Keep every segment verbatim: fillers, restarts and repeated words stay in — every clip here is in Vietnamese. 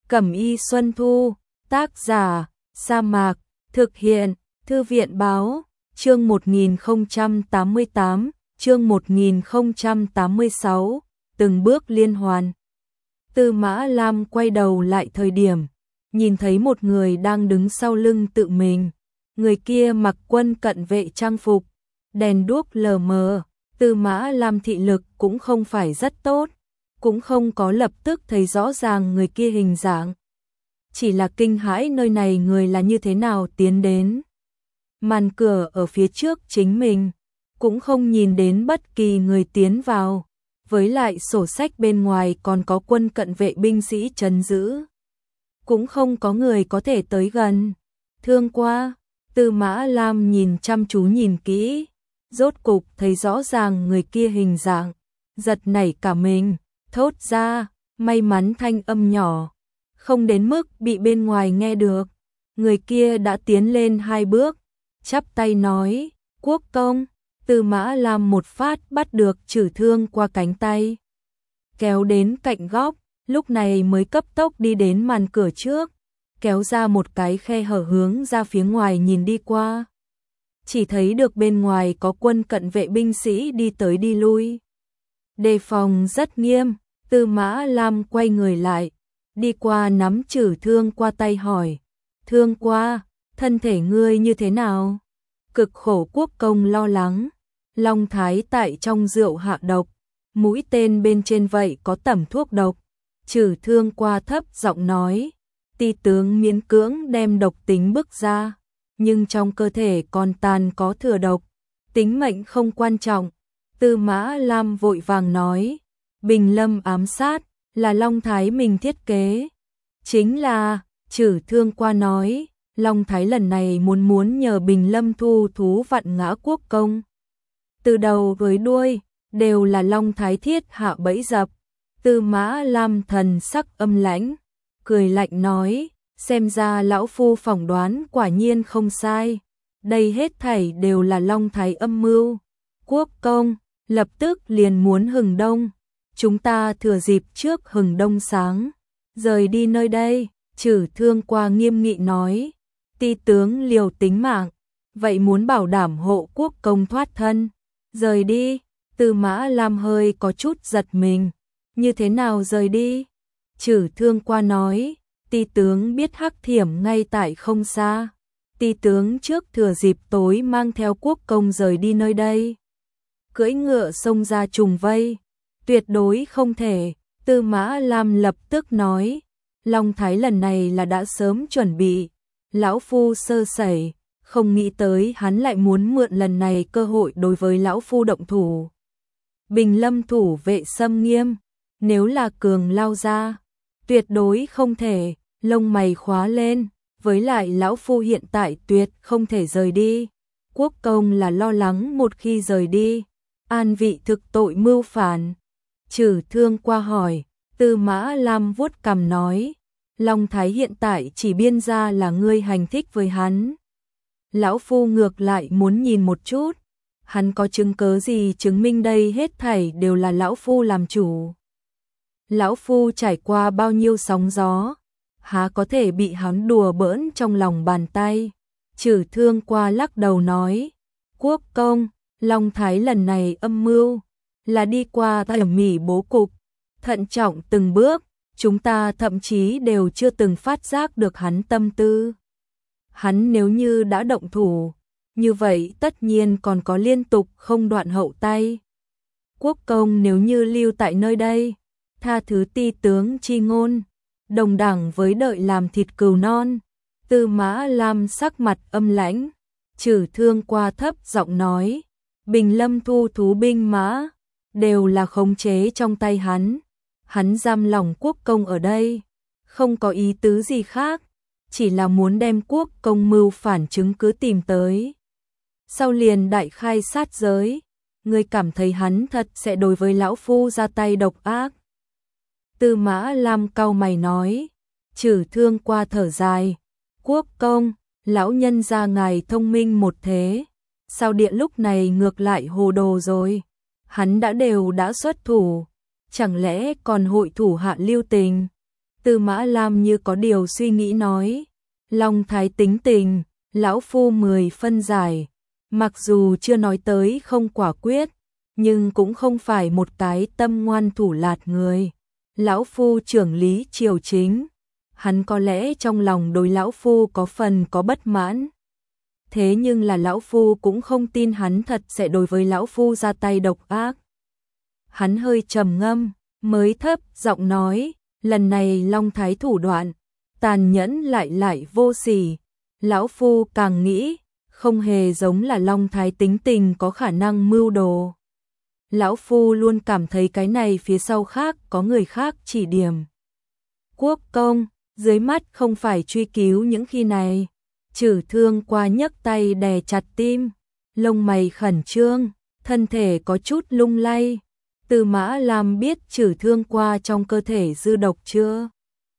Cẩm y Xuân Thu, tác giả, Sa Mạc, thực hiện, Thư viện báo, chương một nghìn không trăm tám mươi tám, chương một nghìn không trăm tám mươi sáu, từng bước liên hoàn. Tư Mã Lam quay đầu lại thời điểm, nhìn thấy một người đang đứng sau lưng tự mình. Người kia mặc quân cận vệ trang phục, đèn đuốc lờ mờ, Tư Mã Lam thị lực cũng không phải rất tốt, cũng không có lập tức thấy rõ ràng người kia hình dạng. Chỉ là kinh hãi nơi này người là như thế nào tiến đến. Màn cửa ở phía trước chính mình, cũng không nhìn đến bất kỳ người tiến vào, với lại sổ sách bên ngoài còn có quân cận vệ binh sĩ trấn giữ. Cũng không có người có thể tới gần. Thương qua, Tư Mã Lam nhìn chăm chú nhìn kỹ, rốt cục thấy rõ ràng người kia hình dạng, giật nảy cả mình, thốt ra, may mắn thanh âm nhỏ, không đến mức bị bên ngoài nghe được. Người kia đã tiến lên hai bước, chắp tay nói, quốc công. Tư Mã Lam một phát bắt được Trử Thương qua cánh tay, kéo đến cạnh góc, lúc này mới cấp tốc đi đến màn cửa trước, kéo ra một cái khe hở hướng ra phía ngoài nhìn đi qua. Chỉ thấy được bên ngoài có quân cận vệ binh sĩ đi tới đi lui, đề phòng rất nghiêm. Tư Mã Lam quay người lại, đi qua nắm Trử Thương qua tay hỏi, Thương qua, thân thể ngươi như thế nào? Cực khổ quốc công lo lắng, Long Thái tại trong rượu hạ độc, mũi tên bên trên vậy có tẩm thuốc độc. Trử Thương qua thấp giọng nói, ti tướng miễn cưỡng đem độc tính bức ra, nhưng trong cơ thể còn tàn có thừa độc, tính mệnh không quan trọng. Tư Mã Lam vội vàng nói, Bình Lâm ám sát là Long Thái mình thiết kế. Chính là, Trử Thương qua nói, Long Thái lần này muốn muốn nhờ Bình Lâm thu thú vạn ngã quốc công. Từ đầu với đuôi, đều là Long Thái thiết hạ bẫy dập. Tư Mã Lam thần sắc âm lãnh, cười lạnh nói, xem ra lão phu phỏng đoán quả nhiên không sai. Đây hết thảy đều là Long Thái âm mưu. Quốc công, lập tức liền muốn hừng đông. Chúng ta thừa dịp trước hừng đông sáng, rời đi nơi đây. Trử Thương qua nghiêm nghị nói, ti tướng liều tính mạng, vậy muốn bảo đảm hộ quốc công thoát thân. Rời đi. Tư Mã Lam hơi có chút giật mình, như thế nào rời đi? Trử Thương qua nói, ti tướng biết Hắc Thiểm ngay tại không xa, ti tướng trước thừa dịp tối mang theo quốc công rời đi nơi đây. Cưỡi ngựa xông ra trùng vây, tuyệt đối không thể. Tư Mã Lam lập tức nói, Long Thái lần này là đã sớm chuẩn bị, lão phu sơ sẩy, không nghĩ tới hắn lại muốn mượn lần này cơ hội đối với lão phu động thủ. Bình Lâm thủ vệ xâm nghiêm, nếu là cường lao ra, tuyệt đối không thể. Lông mày khóa lên, với lại lão phu hiện tại tuyệt không thể rời đi. Quốc công là lo lắng một khi rời đi, an vị thực tội mưu phản. Trử Thương qua hỏi. Tư Mã Lam vuốt cằm nói, Long Thái hiện tại chỉ biên ra là ngươi hành thích với hắn. Lão phu ngược lại muốn nhìn một chút, hắn có chứng cớ gì chứng minh đây hết thảy đều là lão phu làm chủ. Lão phu trải qua bao nhiêu sóng gió, há có thể bị hắn đùa bỡn trong lòng bàn tay. Trử Thương qua lắc đầu nói, quốc công, Long Thái lần này âm mưu là đi qua tỉ mỉ bố cục, thận trọng từng bước, chúng ta thậm chí đều chưa từng phát giác được hắn tâm tư. Hắn nếu như đã động thủ, như vậy tất nhiên còn có liên tục không đoạn hậu tay. Quốc công nếu như lưu tại nơi đây, tha thứ ti tướng chi ngôn, đồng đẳng với đợi làm thịt cừu non. Tư Mã Lam sắc mặt âm lãnh. Trử Thương qua thấp giọng nói, Bình Lâm thu thú binh mã, đều là khống chế trong tay hắn. Hắn giam lòng quốc công ở đây, không có ý tứ gì khác, chỉ là muốn đem quốc công mưu phản chứng cứ tìm tới. Sau liền đại khai sát giới, ngươi cảm thấy hắn thật sẽ đối với lão phu ra tay độc ác? Tư Mã Lam cau mày nói. Trử Thương qua thở dài, quốc công, lão nhân gia ngài thông minh một thế, sao điện lúc này ngược lại hồ đồ rồi? Hắn đã đều đã xuất thủ, chẳng lẽ còn hội thủ hạ lưu tình? Tư Mã Lam như có điều suy nghĩ nói, Long Thái tính tình, lão phu mười phân giải, mặc dù chưa nói tới không quả quyết, nhưng cũng không phải một cái tâm ngoan thủ lạt người. Lão phu trưởng lý triều chính, hắn có lẽ trong lòng đối lão phu có phần có bất mãn. Thế nhưng là lão phu cũng không tin hắn thật sẽ đối với lão phu ra tay độc ác. Hắn hơi trầm ngâm, mới thấp giọng nói, lần này Long Thái thủ đoạn, tàn nhẫn lại lại vô sỉ. Lão phu càng nghĩ, không hề giống là Long Thái tính tình có khả năng mưu đồ. Lão phu luôn cảm thấy cái này phía sau khác có người khác chỉ điểm. Quốc công, dưới mắt không phải truy cứu những khi này. Trừ Thương qua nhấc tay đè chặt tim, lông mày khẩn trương, thân thể có chút lung lay. Tư Mã Lam biết Trừ Thương qua trong cơ thể dư độc chưa?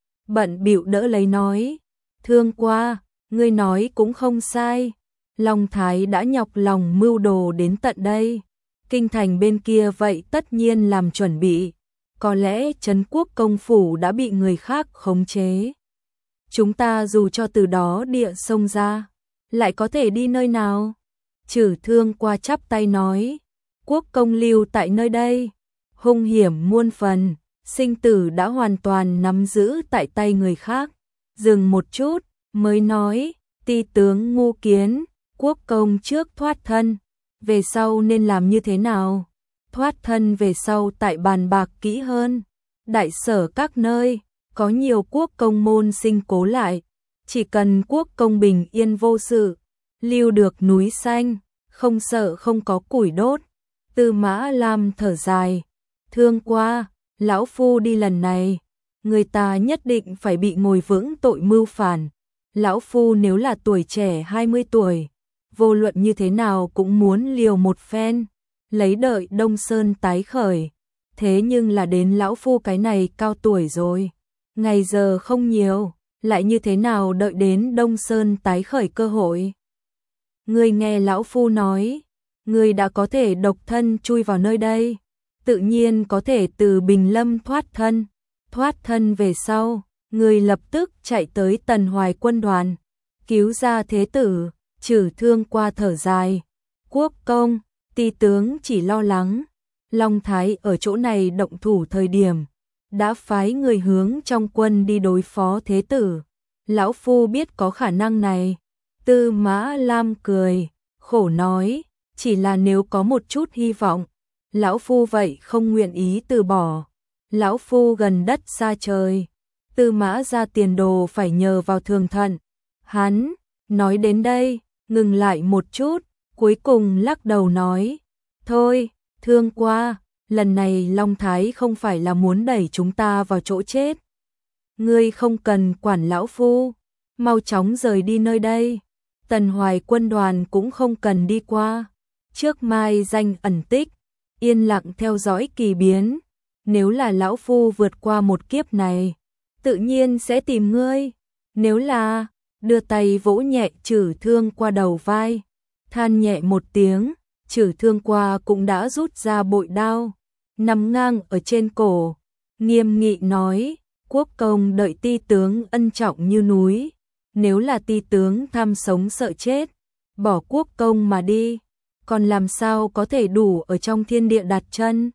Bận bịu đỡ lấy nói, Thương qua, ngươi nói cũng không sai. Long Thái đã nhọc lòng mưu đồ đến tận đây. Kinh thành bên kia vậy tất nhiên làm chuẩn bị. Có lẽ Trấn Quốc công phủ đã bị người khác khống chế. Chúng ta dù cho từ đó địa sông ra, lại có thể đi nơi nào? Trừ Thương qua chắp tay nói, quốc công lưu tại nơi đây, hung hiểm muôn phần, sinh tử đã hoàn toàn nắm giữ tại tay người khác. Dừng một chút, mới nói, ti tướng Ngô Kiến, quốc công trước thoát thân, về sau nên làm như thế nào? Thoát thân về sau tại bàn bạc kỹ hơn. Đại sở các nơi, có nhiều quốc công môn sinh cố lại, chỉ cần quốc công bình yên vô sự, lưu được núi xanh, không sợ không có củi đốt. Tư Mã Lam thở dài, Thương qua, lão phu đi lần này, người ta nhất định phải bị ngồi vững tội mưu phản. Lão phu nếu là tuổi trẻ hai mươi tuổi, vô luận như thế nào cũng muốn liều một phen, lấy đợi Đông Sơn tái khởi. Thế nhưng là đến lão phu cái này cao tuổi rồi, ngày giờ không nhiều, lại như thế nào đợi đến Đông Sơn tái khởi cơ hội? Ngươi nghe lão phu nói, ngươi đã có thể độc thân chui vào nơi đây, tự nhiên có thể từ Bình Lâm thoát thân. Thoát thân về sau, ngươi lập tức chạy tới Tần Hoài quân đoàn, cứu ra thế tử. Trừ Thương qua thở dài, quốc công, ti tướng chỉ lo lắng, Long Thái ở chỗ này động thủ thời điểm, đã phái người hướng trong quân đi đối phó thế tử. Lão phu biết có khả năng này. Tư Mã Lam cười, khổ nói, chỉ là nếu có một chút hy vọng, lão phu vậy không nguyện ý từ bỏ. Lão phu gần đất xa trời, Tư Mã ra tiền đồ phải nhờ vào Thường Thận. Hắn, nói đến đây, ngừng lại một chút, cuối cùng lắc đầu nói, thôi, Thương qua, lần này Long Thái không phải là muốn đẩy chúng ta vào chỗ chết. Ngươi không cần quản lão phu, mau chóng rời đi nơi đây. Tần Hoài quân đoàn cũng không cần đi qua. Trước mai danh ẩn tích, yên lặng theo dõi kỳ biến. Nếu là lão phu vượt qua một kiếp này, tự nhiên sẽ tìm ngươi. Nếu là, đưa tay vỗ nhẹ Trừ Thương qua đầu vai, than nhẹ một tiếng, Trừ Thương qua cũng đã rút ra bội đao, nằm ngang ở trên cổ, nghiêm nghị nói, quốc công đợi ti tướng ân trọng như núi, nếu là ti tướng tham sống sợ chết, bỏ quốc công mà đi, còn làm sao có thể đủ ở trong thiên địa đặt chân.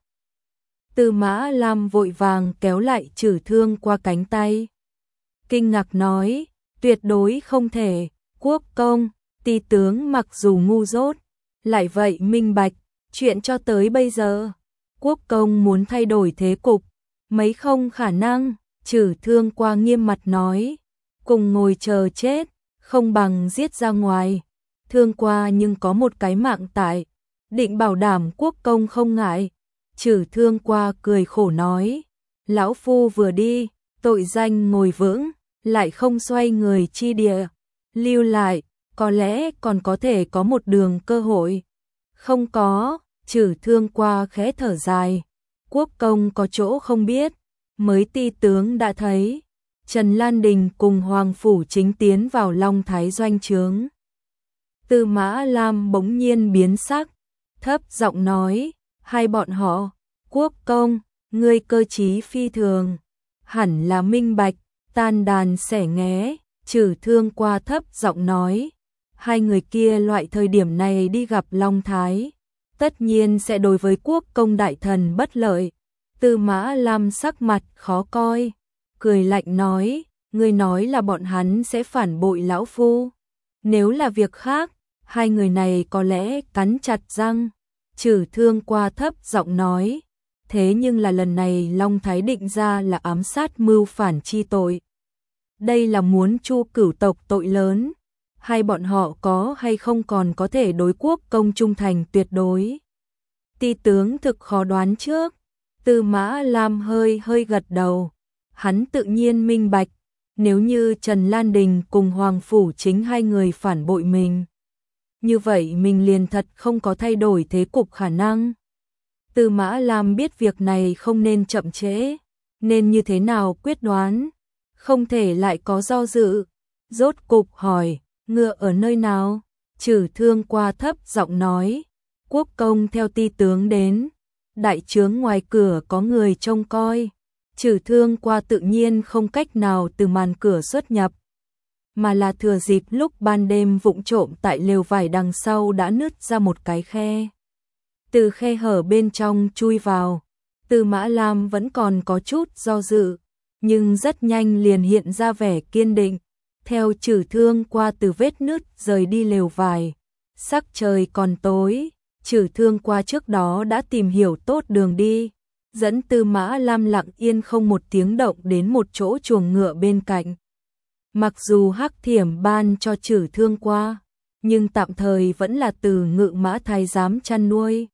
Tư Mã Lam vội vàng kéo lại Trừ Thương qua cánh tay, kinh ngạc nói, tuyệt đối không thể, quốc công, ti tướng mặc dù ngu dốt, lại vậy minh bạch, chuyện cho tới bây giờ, quốc công muốn thay đổi thế cục, mấy không khả năng. Trừ Thương qua nghiêm mặt nói, cùng ngồi chờ chết, không bằng giết ra ngoài. Thương qua nhưng có một cái mạng tại, định bảo đảm quốc công không ngại. Trừ Thương qua cười khổ nói, lão phu vừa đi, tội danh ngồi vững, lại không xoay người chi địa, lưu lại, có lẽ còn có thể có một đường cơ hội. Không có, Trừ Thương qua khẽ thở dài, quốc công có chỗ không biết, mới ti tướng đã thấy, Trần Lan Đình cùng Hoàng Phủ Chính tiến vào Long Thái doanh trướng. Tư Mã Lam bỗng nhiên biến sắc, thấp giọng nói, hai bọn họ, quốc công, ngươi cơ trí phi thường, hẳn là minh bạch, tan đàn xẻ nghé, Trừ Thương Qua thấp giọng nói, hai người kia loại thời điểm này đi gặp Long Thái, tất nhiên sẽ đối với quốc công đại thần bất lợi. Tư Mã Lam sắc mặt khó coi, cười lạnh nói, ngươi nói là bọn hắn sẽ phản bội lão phu. Nếu là việc khác, hai người này có lẽ cắn chặt răng. Trừ Thương Qua thấp giọng nói, thế nhưng là lần này Long Thái định ra là ám sát mưu phản chi tội. Đây là muốn chu cửu tộc tội lớn, hay bọn họ có hay không còn có thể đối quốc công trung thành tuyệt đối. Ti tướng thực khó đoán trước. Tư Mã Lam hơi hơi gật đầu, hắn tự nhiên minh bạch, nếu như Trần Lan Đình cùng Hoàng Phủ Chính hai người phản bội mình, như vậy mình liền thật không có thay đổi thế cục khả năng. Tư Mã Lam biết việc này không nên chậm trễ, nên như thế nào quyết đoán, không thể lại có do dự. Rốt cục hỏi, ngựa ở nơi nào? Trừ Thương Qua thấp giọng nói, quốc công theo ti tướng đến, đại trướng ngoài cửa có người trông coi. Trừ Thương Qua tự nhiên không cách nào từ màn cửa xuất nhập, mà là thừa dịp lúc ban đêm vụng trộm tại lều vải đằng sau đã nứt ra một cái khe. Từ khe hở bên trong chui vào. Tư Mã Lam vẫn còn có chút do dự, nhưng rất nhanh liền hiện ra vẻ kiên định. Theo Trừ Thương Qua từ vết nứt rời đi lều vải. Sắc trời còn tối, Trừ Thương Qua trước đó đã tìm hiểu tốt đường đi, dẫn Tư Mã Lam lặng yên không một tiếng động đến một chỗ chuồng ngựa bên cạnh. Mặc dù Hắc Thiểm ban cho Trừ Thương Qua, nhưng tạm thời vẫn là từ Ngự Mã Thái giám chăn nuôi.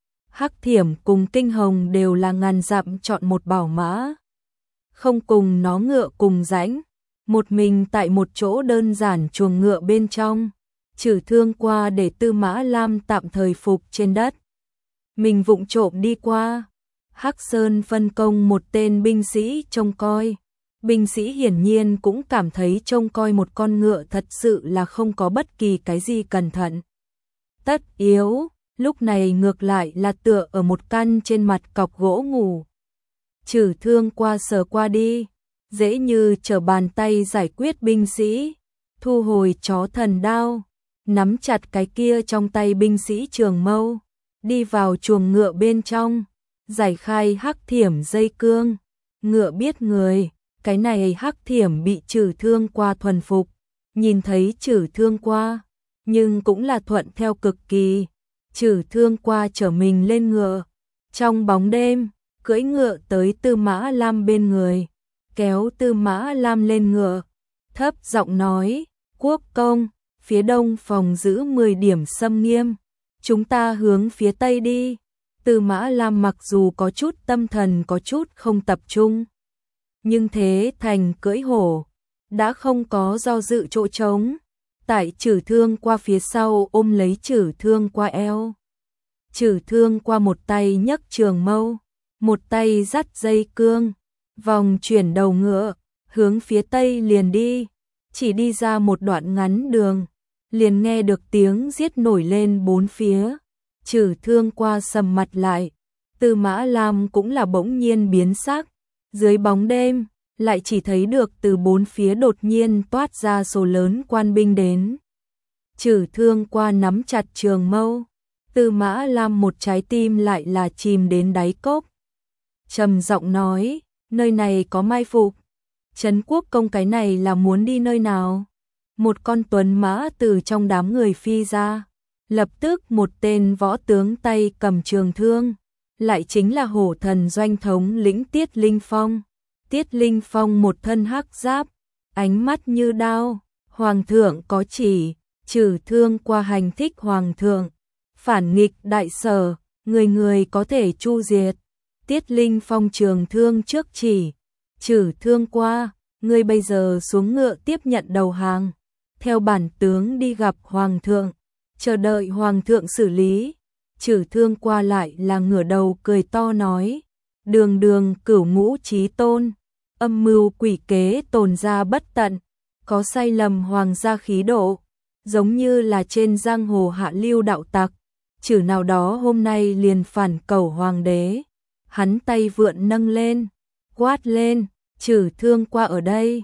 Hắc Thiểm cùng Kinh Hồng đều là ngàn dặm chọn một bảo mã, không cùng nó ngựa cùng rãnh, một mình tại một chỗ đơn giản chuồng ngựa bên trong. Trừ Thương Qua để Tư Mã Lam tạm thời phục trên đất, mình vụng trộm đi qua. Hắc Sơn phân công một tên binh sĩ trông coi. Binh sĩ hiển nhiên cũng cảm thấy trông coi một con ngựa thật sự là không có bất kỳ cái gì cẩn thận tất yếu, lúc này ngược lại là tựa ở một căn trên mặt cọc gỗ ngủ. Trừ Thương Qua sờ qua đi, dễ như trở bàn tay giải quyết binh sĩ, thu hồi chó thần đao, nắm chặt cái kia trong tay binh sĩ trường mâu, đi vào chuồng ngựa bên trong, giải khai Hắc Thiểm dây cương. Ngựa biết người, cái này Hắc Thiểm bị Trừ Thương Qua thuần phục, nhìn thấy Trừ Thương Qua, nhưng cũng là thuận theo cực kỳ. Trừ Thương Qua chở mình lên ngựa, trong bóng đêm, cưỡi ngựa tới Tư Mã Lam bên người, kéo Tư Mã Lam lên ngựa, thấp giọng nói, quốc công, phía đông phòng giữ mười điểm xâm nghiêm, chúng ta hướng phía tây đi. Tư Mã Lam mặc dù có chút tâm thần có chút không tập trung, nhưng thế thành cưỡi hổ, đã không có do dự chỗ trống. Tại Trừ Thương Qua phía sau ôm lấy Trừ Thương Qua eo. Trừ Thương Qua một tay nhấc trường mâu, một tay dắt dây cương, vòng chuyển đầu ngựa, hướng phía tây liền đi. Chỉ đi ra một đoạn ngắn đường, liền nghe được tiếng giết nổi lên bốn phía. Trừ Thương Qua sầm mặt lại, Tư Mã Lam cũng là bỗng nhiên biến sắc, dưới bóng đêm, lại chỉ thấy được từ bốn phía đột nhiên toát ra số lớn quan binh đến. Trừ Thương Qua nắm chặt trường mâu, Tư Mã Lam một trái tim lại là chìm đến đáy cốc. Trầm giọng nói, nơi này có mai phục, Trấn Quốc công cái này là muốn đi nơi nào? Một con tuấn mã từ trong đám người phi ra, lập tức một tên võ tướng tay cầm trường thương, lại chính là hổ thần doanh thống lĩnh Tiết Linh Phong. Tiết Linh Phong một thân hắc giáp, ánh mắt như đao, hoàng thượng có chỉ, Trừ Thương Qua hành thích hoàng thượng, phản nghịch đại sở, người người có thể chu diệt. Tiết Linh Phong trường thương trước chỉ, Trừ Thương Qua, ngươi bây giờ xuống ngựa tiếp nhận đầu hàng, theo bản tướng đi gặp hoàng thượng, chờ đợi hoàng thượng xử lý. Trừ Thương Qua lại là ngửa đầu cười to nói, đường đường cửu ngũ chí tôn, âm mưu quỷ kế tồn ra bất tận, có sai lầm hoàng gia khí độ, giống như là trên giang hồ hạ lưu đạo tặc, chử nào đó hôm nay liền phản cầu hoàng đế. Hắn tay vượn nâng lên, quát lên, Trừ Thương Qua ở đây,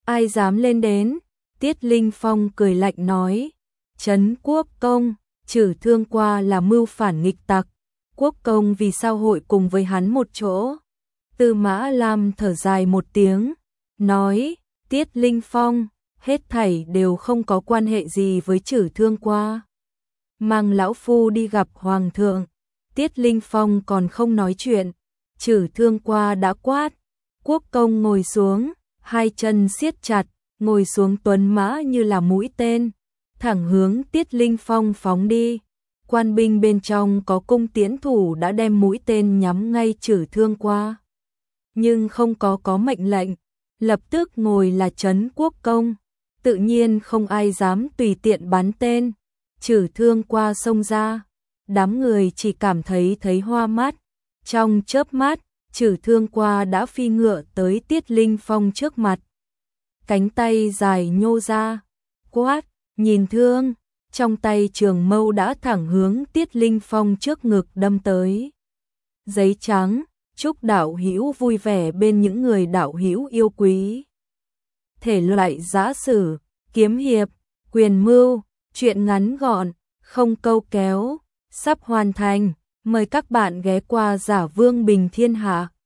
ai dám lên đến? Tiết Linh Phong cười lạnh nói, Trấn Quốc Công, Trử Thương Qua là mưu phản nghịch tặc, Quốc Công vì sao hội cùng với hắn một chỗ? Tư Mã Lam thở dài một tiếng, nói, Tiết Linh Phong, hết thảy đều không có quan hệ gì với Trử Thương Qua. Mang lão phu đi gặp Hoàng thượng. Tiết Linh Phong còn không nói chuyện, Trử Thương Qua đã quát, Quốc Công ngồi xuống, hai chân siết chặt, ngồi xuống tuấn mã như là mũi tên, thẳng hướng Tiết Linh Phong phóng đi. Quan binh bên trong có cung tiễn thủ đã đem mũi tên nhắm ngay Trử Thương Qua, nhưng không có có mệnh lệnh, lập tức ngồi là Trấn Quốc Công, tự nhiên không ai dám tùy tiện bắn tên. Trử Thương Qua xông ra, đám người chỉ cảm thấy thấy hoa mắt, trong chớp mắt, Trử Thương Qua đã phi ngựa tới Tiết Linh Phong trước mặt, cánh tay dài nhô ra, quát, nhìn thương, trong tay trường mâu đã thẳng hướng Tiết Linh Phong trước ngực đâm tới. Giấy trắng, chúc đạo hữu vui vẻ bên những người đạo hữu yêu quý. Thể loại giã sử, kiếm hiệp, quyền mưu, truyện ngắn gọn, không câu kéo, sắp hoàn thành, mời các bạn ghé qua Giả Vương Bình Thiên Hạ.